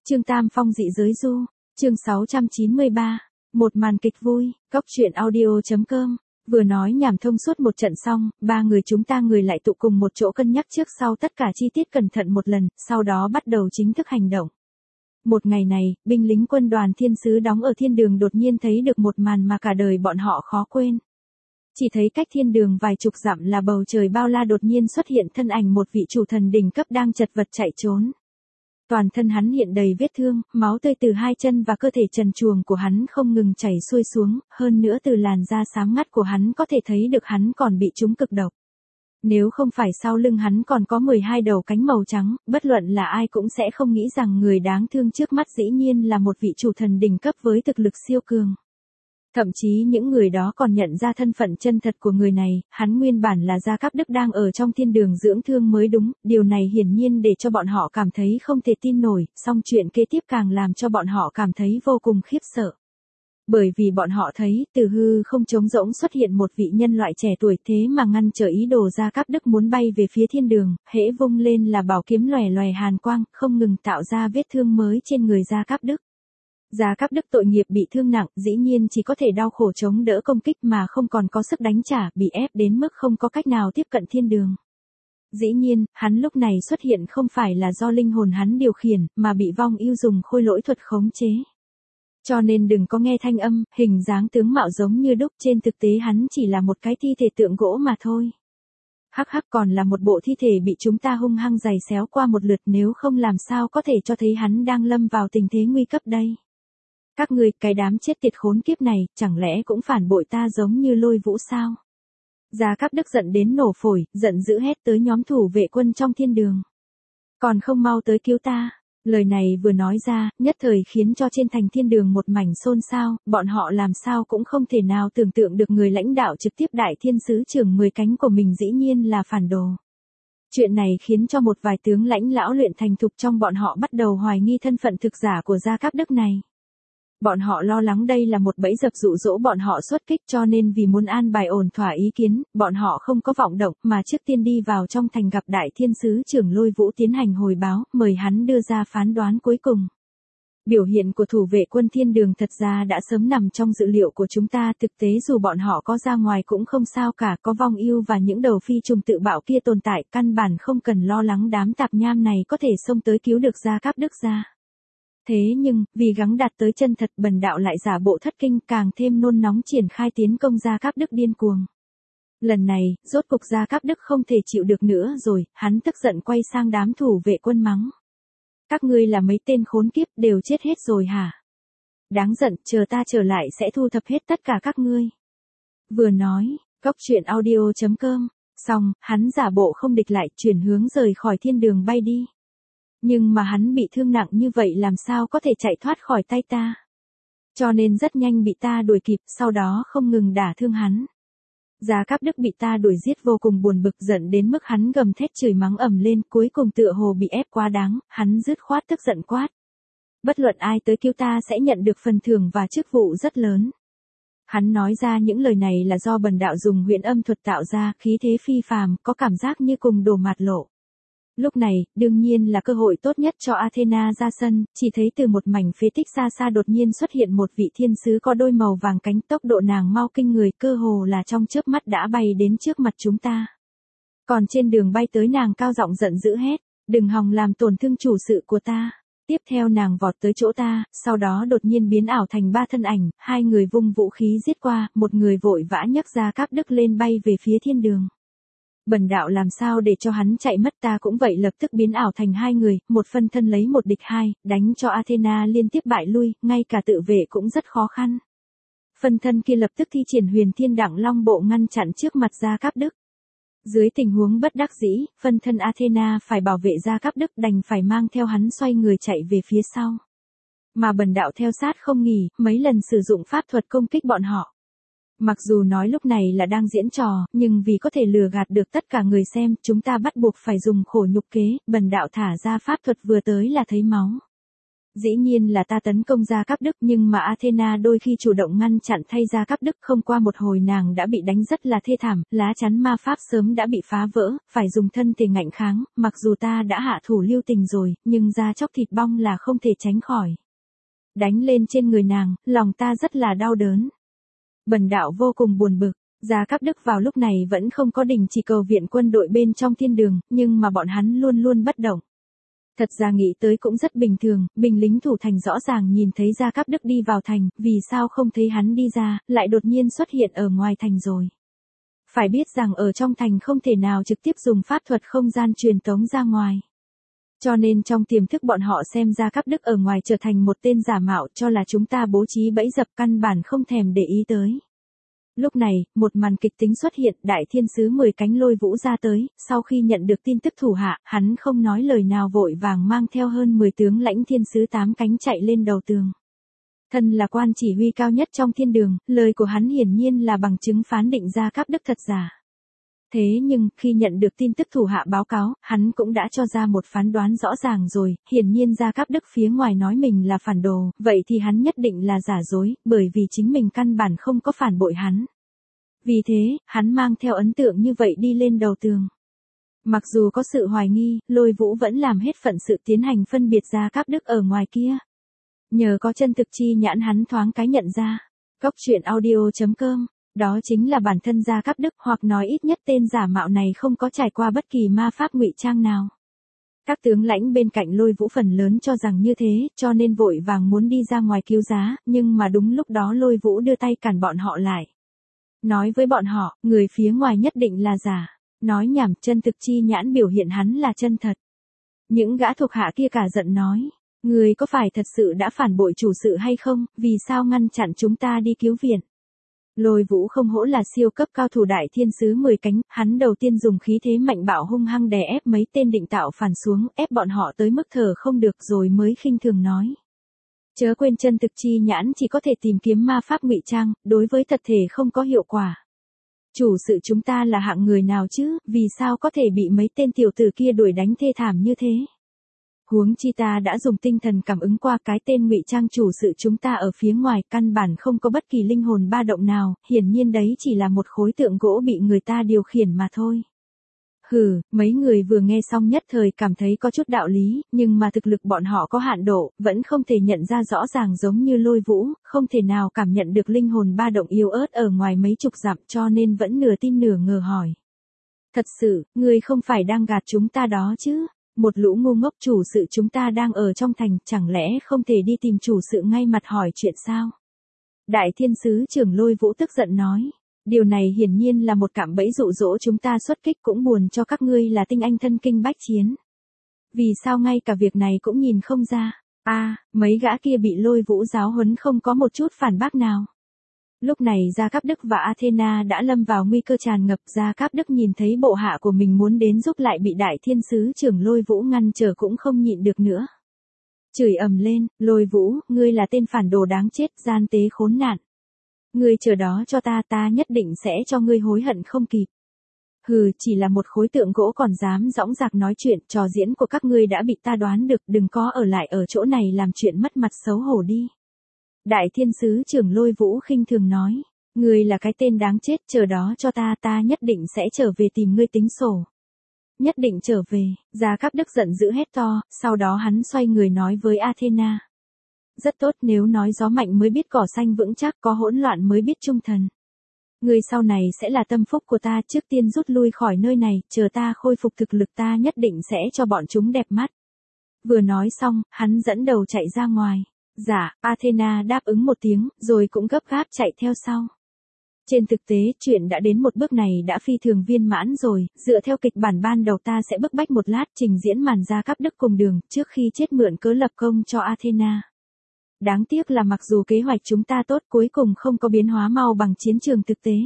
Trương Tam Phong dị giới du, chương 693, một màn kịch vui, cóc truyện audio.com. Vừa nói nhảm thông suốt một trận xong, ba người chúng ta người lại tụ cùng một chỗ cân nhắc trước sau tất cả chi tiết cẩn thận một lần, sau đó bắt đầu chính thức hành động. Một ngày này, binh lính quân đoàn thiên sứ đóng ở thiên đường đột nhiên thấy được một màn mà cả đời bọn họ khó quên. Chỉ thấy cách thiên đường vài chục dặm là bầu trời bao la đột nhiên xuất hiện thân ảnh một vị chủ thần đỉnh cấp đang chật vật chạy trốn. Toàn thân hắn hiện đầy vết thương, máu tươi từ hai chân và cơ thể trần truồng của hắn không ngừng chảy xuôi xuống, hơn nữa từ làn da xám ngắt của hắn có thể thấy được hắn còn bị trúng cực độc. Nếu không phải sau lưng hắn còn có 12 đầu cánh màu trắng, bất luận là ai cũng sẽ không nghĩ rằng người đáng thương trước mắt dĩ nhiên là một vị chủ thần đỉnh cấp với thực lực siêu cường. Thậm chí những người đó còn nhận ra thân phận chân thật của người này, hắn nguyên bản là Gia Cáp Đức đang ở trong thiên đường dưỡng thương mới đúng, điều này hiển nhiên để cho bọn họ cảm thấy không thể tin nổi, song chuyện kế tiếp càng làm cho bọn họ cảm thấy vô cùng khiếp sợ. Bởi vì bọn họ thấy, từ hư không trống rỗng xuất hiện một vị nhân loại trẻ tuổi thế mà ngăn trở ý đồ Gia Cáp Đức muốn bay về phía thiên đường, hễ vung lên là bảo kiếm lòe lòe hàn quang, không ngừng tạo ra vết thương mới trên người Gia Cáp Đức. Gia Cáp Đức tội nghiệp bị thương nặng, dĩ nhiên chỉ có thể đau khổ chống đỡ công kích mà không còn có sức đánh trả, bị ép đến mức không có cách nào tiếp cận thiên đường. Dĩ nhiên, hắn lúc này xuất hiện không phải là do linh hồn hắn điều khiển, mà bị vong ưu dùng khôi lỗi thuật khống chế. Cho nên đừng có nghe thanh âm, hình dáng tướng mạo giống như đúc, trên thực tế hắn chỉ là một cái thi thể tượng gỗ mà thôi. Hắc hắc, còn là một bộ thi thể bị chúng ta hung hăng giày xéo qua một lượt, nếu không làm sao có thể cho thấy hắn đang lâm vào tình thế nguy cấp đây. Các ngươi, cái đám chết tiệt khốn kiếp này, chẳng lẽ cũng phản bội ta giống như Lôi Vũ sao? Gia Cáp Đức giận đến nổ phổi, giận dữ hét tới nhóm thủ vệ quân trong thiên đường. Còn không mau tới cứu ta. Lời này vừa nói ra, nhất thời khiến cho trên thành thiên đường một mảnh xôn xao, bọn họ làm sao cũng không thể nào tưởng tượng được người lãnh đạo trực tiếp đại thiên sứ trưởng 10 cánh của mình dĩ nhiên là phản đồ. Chuyện này khiến cho một vài tướng lãnh lão luyện thành thục trong bọn họ bắt đầu hoài nghi thân phận thực giả của Gia Cáp Đức này. Bọn họ lo lắng đây là một bẫy dập dụ dỗ bọn họ xuất kích, cho nên vì muốn an bài ổn thỏa ý kiến, bọn họ không có vọng động mà trước tiên đi vào trong thành gặp đại thiên sứ trưởng Lôi Vũ tiến hành hồi báo, mời hắn đưa ra phán đoán cuối cùng. Biểu hiện của thủ vệ quân thiên đường thật ra đã sớm nằm trong dự liệu của chúng ta, thực tế dù bọn họ có ra ngoài cũng không sao cả, có vong ưu và những đầu phi trùng tự bạo kia tồn tại, căn bản không cần lo lắng đám tạp nham này có thể xông tới cứu được Gia Cáp Đức ra. Thế nhưng, vì gắng đạt tới chân thật, bần đạo lại giả bộ thất kinh, càng thêm nôn nóng triển khai tiến công Gia Cáp Đức điên cuồng. Lần này, rốt cục Gia Cáp Đức không thể chịu được nữa rồi, hắn tức giận quay sang đám thủ vệ quân mắng. Các ngươi là mấy tên khốn kiếp, đều chết hết rồi hả? Đáng giận, chờ ta trở lại sẽ thu thập hết tất cả các ngươi. Vừa nói, cóc truyện audio.com, xong, hắn giả bộ không địch lại, chuyển hướng rời khỏi thiên đường bay đi. Nhưng mà hắn bị thương nặng như vậy làm sao có thể chạy thoát khỏi tay ta. Cho nên rất nhanh bị ta đuổi kịp, sau đó không ngừng đả thương hắn. Gia Cáp Đức bị ta đuổi giết vô cùng buồn bực, giận đến mức hắn gầm thét chửi mắng ầm lên, cuối cùng tựa hồ bị ép quá đáng, hắn dứt khoát tức giận quát. Bất luận ai tới cứu ta sẽ nhận được phần thưởng và chức vụ rất lớn. Hắn nói ra những lời này là do bần đạo dùng huyễn âm thuật tạo ra, khí thế phi phàm, có cảm giác như cùng đổ mạt lộ. Lúc này, đương nhiên là cơ hội tốt nhất cho Athena ra sân, chỉ thấy từ một mảnh phế tích xa xa đột nhiên xuất hiện một vị thiên sứ có đôi màu vàng cánh, tốc độ nàng mau kinh người, cơ hồ là trong chớp mắt đã bay đến trước mặt chúng ta. Còn trên đường bay tới nàng cao giọng giận dữ hét, đừng hòng làm tổn thương chủ sự của ta. Tiếp theo nàng vọt tới chỗ ta, sau đó đột nhiên biến ảo thành 3 thân ảnh, 2 người vung vũ khí giết qua, một người vội vã nhấc Gia Cáp Đức lên bay về phía thiên đường. Bần đạo làm sao để cho hắn chạy mất, ta cũng vậy lập tức biến ảo thành 2 người, một phân thân lấy một địch 2, đánh cho Athena liên tiếp bại lui, ngay cả tự vệ cũng rất khó khăn. Phân thân kia lập tức thi triển Huyền Thiên Đẳng Long Bộ ngăn chặn trước mặt Gia Cáp Đức. Dưới tình huống bất đắc dĩ, phân thân Athena phải bảo vệ Gia Cáp Đức đành phải mang theo hắn xoay người chạy về phía sau. Mà bần đạo theo sát không nghỉ, mấy lần sử dụng pháp thuật công kích bọn họ. Mặc dù nói lúc này là đang diễn trò, nhưng vì có thể lừa gạt được tất cả người xem, chúng ta bắt buộc phải dùng khổ nhục kế, bần đạo thả ra pháp thuật vừa tới là thấy máu. Dĩ nhiên là ta tấn công Gia Cáp Đức, nhưng mà Athena đôi khi chủ động ngăn chặn thay Gia Cáp Đức, không qua một hồi nàng đã bị đánh rất là thê thảm, lá chắn ma pháp sớm đã bị phá vỡ, phải dùng thân thể ngạnh kháng, mặc dù ta đã hạ thủ lưu tình rồi, nhưng da chóc thịt bong là không thể tránh khỏi. Đánh lên trên người nàng, lòng ta rất là đau đớn. Bần đạo vô cùng buồn bực. Gia Cáp Đức vào lúc này vẫn không có đình chỉ cầu viện quân đội bên trong thiên đường, nhưng mà bọn hắn luôn luôn bất động. Thật ra nghĩ tới cũng rất bình thường, binh lính thủ thành rõ ràng nhìn thấy Gia Cáp Đức đi vào thành, vì sao không thấy hắn đi ra, lại đột nhiên xuất hiện ở ngoài thành rồi. Phải biết rằng ở trong thành không thể nào trực tiếp dùng pháp thuật không gian truyền tống ra ngoài. Cho nên trong tiềm thức bọn họ xem Gia Cáp Đức ở ngoài trở thành một tên giả mạo, cho là chúng ta bố trí bẫy dập, căn bản không thèm để ý tới. Lúc này, một màn kịch tính xuất hiện, đại thiên sứ 10 cánh Lôi Vũ ra tới, sau khi nhận được tin tức thủ hạ, hắn không nói lời nào vội vàng mang theo hơn 10 tướng lãnh thiên sứ 8 cánh chạy lên đầu tường. Thân là quan chỉ huy cao nhất trong thiên đường, lời của hắn hiển nhiên là bằng chứng phán định Gia Cáp Đức thật giả. Thế nhưng, khi nhận được tin tức thủ hạ báo cáo, hắn cũng đã cho ra một phán đoán rõ ràng rồi, hiển nhiên Gia Cáp Đức phía ngoài nói mình là phản đồ, vậy thì hắn nhất định là giả dối, bởi vì chính mình căn bản không có phản bội hắn. Vì thế, hắn mang theo ấn tượng như vậy đi lên đầu tường. Mặc dù có sự hoài nghi, Lôi Vũ vẫn làm hết phận sự tiến hành phân biệt Gia Cáp Đức ở ngoài kia. Nhờ có chân thực chi nhãn hắn thoáng cái nhận ra. Cốc truyện audio.com, đó chính là bản thân Gia Cáp Đức, hoặc nói ít nhất tên giả mạo này không có trải qua bất kỳ ma pháp ngụy trang nào. Các tướng lãnh bên cạnh Lôi Vũ phần lớn cho rằng như thế, cho nên vội vàng muốn đi ra ngoài cứu giá, nhưng mà đúng lúc đó Lôi Vũ đưa tay cản bọn họ lại. Nói với bọn họ, người phía ngoài nhất định là giả. Nói nhảm, chân thực chi nhãn biểu hiện hắn là chân thật. Những gã thuộc hạ kia cả giận nói, người có phải thật sự đã phản bội chủ sự hay không, vì sao ngăn chặn chúng ta đi cứu viện? Lôi Vũ không hổ là siêu cấp cao thủ đại thiên sứ 10 cánh, hắn đầu tiên dùng khí thế mạnh bạo hung hăng đè ép mấy tên định tạo phản xuống, ép bọn họ tới mức thở không được rồi mới khinh thường nói. Chớ quên chân thực chi nhãn chỉ có thể tìm kiếm ma pháp ngụy trang, đối với thật thể không có hiệu quả. Chủ sự chúng ta là hạng người nào chứ, vì sao có thể bị mấy tên tiểu tử kia đuổi đánh thê thảm như thế? Huống chi ta đã dùng tinh thần cảm ứng qua cái tên ngụy trang chủ sự chúng ta ở phía ngoài, căn bản không có bất kỳ linh hồn ba động nào, hiển nhiên đấy chỉ là một khối tượng gỗ bị người ta điều khiển mà thôi. Hừ, mấy người vừa nghe xong nhất thời cảm thấy có chút đạo lý, nhưng mà thực lực bọn họ có hạn độ, vẫn không thể nhận ra rõ ràng giống như Lôi Vũ, không thể nào cảm nhận được linh hồn ba động yếu ớt ở ngoài mấy chục dặm, cho nên vẫn nửa tin nửa ngờ hỏi. Thật sự, người không phải đang gạt chúng ta đó chứ? Một lũ ngu ngốc, chủ sự chúng ta đang ở trong thành, chẳng lẽ không thể đi tìm chủ sự ngay mặt hỏi chuyện sao? Đại thiên sứ trưởng Lôi Vũ tức giận nói. Điều này hiển nhiên là một cạm bẫy dụ dỗ chúng ta xuất kích, cũng buồn cho các ngươi là tinh anh thân kinh bách chiến. Vì sao ngay cả việc này cũng nhìn không ra? Mấy gã kia bị Lôi Vũ giáo huấn không có một chút phản bác nào. Lúc này Gia Cáp Đức và Athena đã lâm vào nguy cơ tràn ngập. Gia Cáp Đức nhìn thấy bộ hạ của mình muốn đến giúp lại bị đại thiên sứ trưởng Lôi Vũ ngăn trở cũng không nhịn được nữa. Chửi ầm lên, Lôi Vũ, ngươi là tên phản đồ đáng chết, gian tế khốn nạn. Ngươi chờ đó cho ta nhất định sẽ cho ngươi hối hận không kịp. Hừ, chỉ là một khối tượng gỗ còn dám dõng dạc nói chuyện, trò diễn của các ngươi đã bị ta đoán được, đừng có ở lại ở chỗ này làm chuyện mất mặt xấu hổ đi. Đại thiên sứ trưởng Lôi Vũ khinh thường nói, ngươi là cái tên đáng chết, chờ đó cho ta nhất định sẽ trở về tìm ngươi tính sổ. Nhất định trở về, Gia Cáp Đức giận dữ hét to, sau đó hắn xoay người nói với Athena. Rất tốt, nếu nói gió mạnh mới biết cỏ xanh vững chắc, có hỗn loạn mới biết trung thần. Ngươi sau này sẽ là tâm phúc của ta, trước tiên rút lui khỏi nơi này, chờ ta khôi phục thực lực ta nhất định sẽ cho bọn chúng đẹp mắt. Vừa nói xong, hắn dẫn đầu chạy ra ngoài. Dạ, Athena đáp ứng một tiếng, rồi cũng gấp gáp chạy theo sau. Trên thực tế, chuyện đã đến một bước này đã phi thường viên mãn rồi, dựa theo kịch bản ban đầu ta sẽ bức bách một lát trình diễn màn Gia Cáp Đức cùng đường, trước khi chết mượn cớ lập công cho Athena. Đáng tiếc là mặc dù kế hoạch chúng ta tốt, cuối cùng không có biến hóa mau bằng chiến trường thực tế.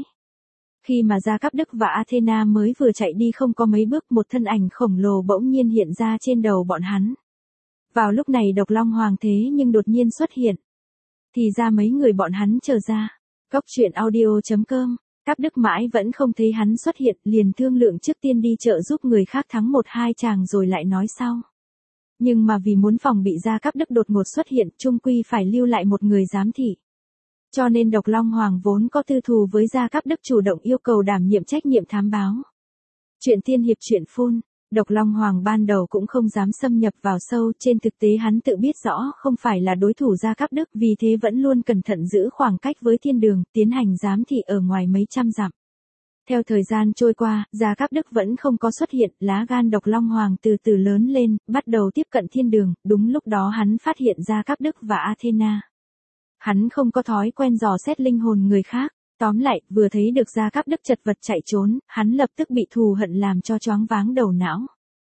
Khi mà Gia Cáp Đức và Athena mới vừa chạy đi không có mấy bước, một thân ảnh khổng lồ bỗng nhiên hiện ra trên đầu bọn hắn. Vào lúc này Độc Long Hoàng thế nhưng đột nhiên xuất hiện. Thì ra mấy người bọn hắn chờ ra. Cốc truyện audio.com, Cáp Đức mãi vẫn không thấy hắn xuất hiện, liền thương lượng trước tiên đi chợ giúp người khác thắng 1-2 chàng rồi lại nói sau. Nhưng mà vì muốn phòng bị Gia Cáp Đức đột ngột xuất hiện, chung quy phải lưu lại một người giám thị. Cho nên Độc Long Hoàng vốn có tư thù với Gia Cáp Đức chủ động yêu cầu đảm nhiệm trách nhiệm thám báo. Chuyện tiên hiệp chuyện phun, Độc Long Hoàng ban đầu cũng không dám xâm nhập vào sâu, trên thực tế hắn tự biết rõ không phải là đối thủ Gia Cáp Đức, vì thế vẫn luôn cẩn thận giữ khoảng cách với thiên đường, tiến hành giám thị ở ngoài mấy trăm dặm. Theo thời gian trôi qua, Gia Cáp Đức vẫn không có xuất hiện, lá gan Độc Long Hoàng từ từ lớn lên, bắt đầu tiếp cận thiên đường, đúng lúc đó hắn phát hiện Gia Cáp Đức và Athena. Hắn không có thói quen dò xét linh hồn người khác, tóm lại, vừa thấy được Gia Cáp Đức chật vật chạy trốn, hắn lập tức bị thù hận làm cho choáng váng đầu não.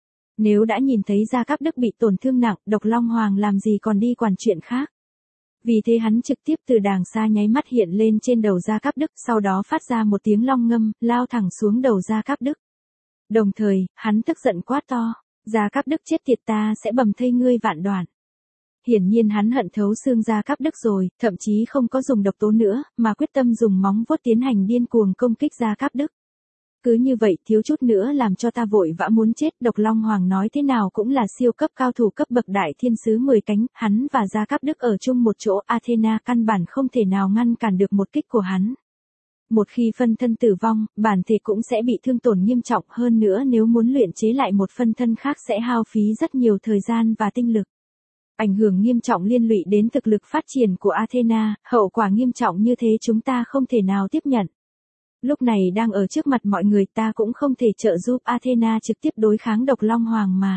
Nếu đã nhìn thấy Gia Cáp Đức bị tổn thương nặng, Độc Long Hoàng làm gì còn đi quản chuyện khác. Vì thế hắn trực tiếp từ đàng xa nháy mắt hiện lên trên đầu Gia Cáp Đức, sau đó phát ra một tiếng long ngâm, lao thẳng xuống đầu Gia Cáp Đức. Đồng thời, hắn tức giận quát to, Gia Cáp Đức chết tiệt, ta sẽ bầm thây ngươi vạn đoạn. Hiển nhiên hắn hận thấu xương Gia Cáp Đức rồi, thậm chí không có dùng độc tố nữa, mà quyết tâm dùng móng vuốt tiến hành điên cuồng công kích Gia Cáp Đức. Cứ như vậy thiếu chút nữa làm cho ta vội vã muốn chết. Độc Long Hoàng nói thế nào cũng là siêu cấp cao thủ cấp bậc đại thiên sứ 10 cánh, hắn và Gia Cáp Đức ở chung một chỗ, Athena căn bản không thể nào ngăn cản được một kích của hắn. Một khi phân thân tử vong, bản thể cũng sẽ bị thương tổn nghiêm trọng, hơn nữa nếu muốn luyện chế lại một phân thân khác sẽ hao phí rất nhiều thời gian và tinh lực. Ảnh hưởng nghiêm trọng liên lụy đến thực lực phát triển của Athena, hậu quả nghiêm trọng như thế chúng ta không thể nào tiếp nhận. Lúc này đang ở trước mặt mọi người, ta cũng không thể trợ giúp Athena trực tiếp đối kháng Độc Long Hoàng mà.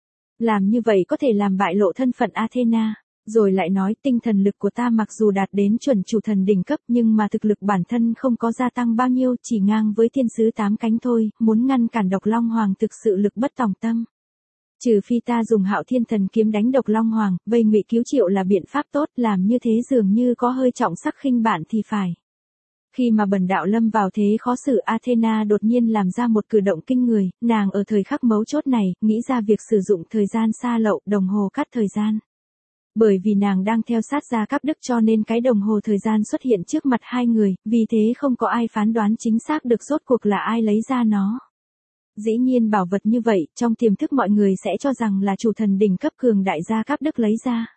Làm như vậy có thể làm bại lộ thân phận Athena. Rồi lại nói tinh thần lực của ta mặc dù đạt đến chuẩn chủ thần đỉnh cấp nhưng mà thực lực bản thân không có gia tăng bao nhiêu, chỉ ngang với thiên sứ 8 cánh thôi, muốn ngăn cản Độc Long Hoàng thực sự lực bất tòng tâm. Trừ phi ta dùng Hạo Thiên Thần kiếm đánh Độc Long Hoàng, vây ngụy cứu triệu là biện pháp tốt, làm như thế dường như có hơi trọng sắc khinh bạn thì phải. Khi mà bần đạo lâm vào thế khó xử, Athena đột nhiên làm ra một cử động kinh người, nàng ở thời khắc mấu chốt này, nghĩ ra việc sử dụng thời gian xa lậu, đồng hồ cắt thời gian. Bởi vì nàng đang theo sát Gia Cáp Đức cho nên cái đồng hồ thời gian xuất hiện trước mặt hai người, vì thế không có ai phán đoán chính xác được rốt cuộc là ai lấy ra nó. Dĩ nhiên bảo vật như vậy, trong tiềm thức mọi người sẽ cho rằng là chủ thần đỉnh cấp cường đại Gia Cáp Đức lấy ra.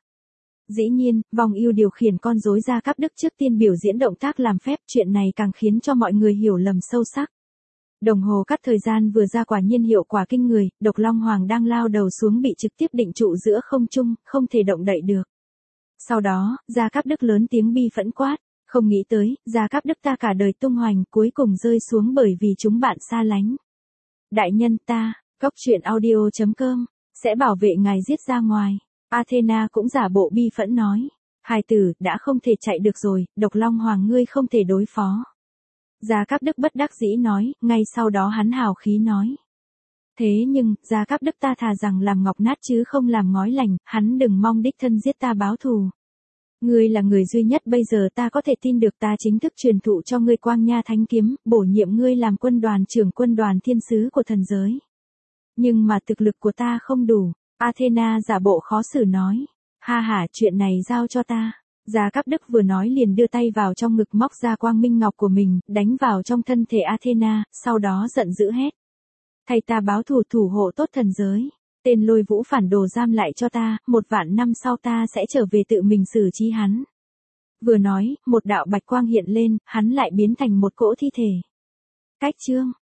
Dĩ nhiên, vòng yêu điều khiển con rối Gia Cáp Đức trước tiên biểu diễn động tác làm phép, chuyện này càng khiến cho mọi người hiểu lầm sâu sắc. Đồng hồ cắt thời gian vừa ra quả nhiên hiệu quả kinh người, Độc Long Hoàng đang lao đầu xuống bị trực tiếp định trụ giữa không trung, không thể động đậy được. Sau đó, Gia Cáp Đức lớn tiếng bi phẫn quát, không nghĩ tới, Gia Cáp Đức ta cả đời tung hoành cuối cùng rơi xuống bởi vì chúng bạn xa lánh. Đại nhân ta, goctruyện.audio.com, sẽ bảo vệ ngài giết ra ngoài. Athena cũng giả bộ bi phẫn nói, hài tử, đã không thể chạy được rồi, Độc Long Hoàng ngươi không thể đối phó. Gia Cáp Đức bất đắc dĩ nói, ngay sau đó hắn hào khí nói. Thế nhưng, Gia Cáp Đức ta thà rằng làm ngọc nát chứ không làm ngói lành, hắn đừng mong đích thân giết ta báo thù. Ngươi là người duy nhất bây giờ ta có thể tin được, ta chính thức truyền thụ cho ngươi Quang Nha Thánh Kiếm, bổ nhiệm ngươi làm quân đoàn trưởng quân đoàn thiên sứ của thần giới. Nhưng mà thực lực của ta không đủ. Athena giả bộ khó xử nói, ha ha, chuyện này giao cho ta. Gia Cáp Đức vừa nói liền đưa tay vào trong ngực móc ra quang minh ngọc của mình, đánh vào trong thân thể Athena, sau đó giận dữ hét. Thay ta báo thù, thủ hộ tốt thần giới. Tên Lôi Vũ phản đồ giam lại cho ta, 1.000 năm sau ta sẽ trở về tự mình xử trí hắn. Vừa nói, một đạo bạch quang hiện lên, hắn lại biến thành một cỗ thi thể. Cách chương.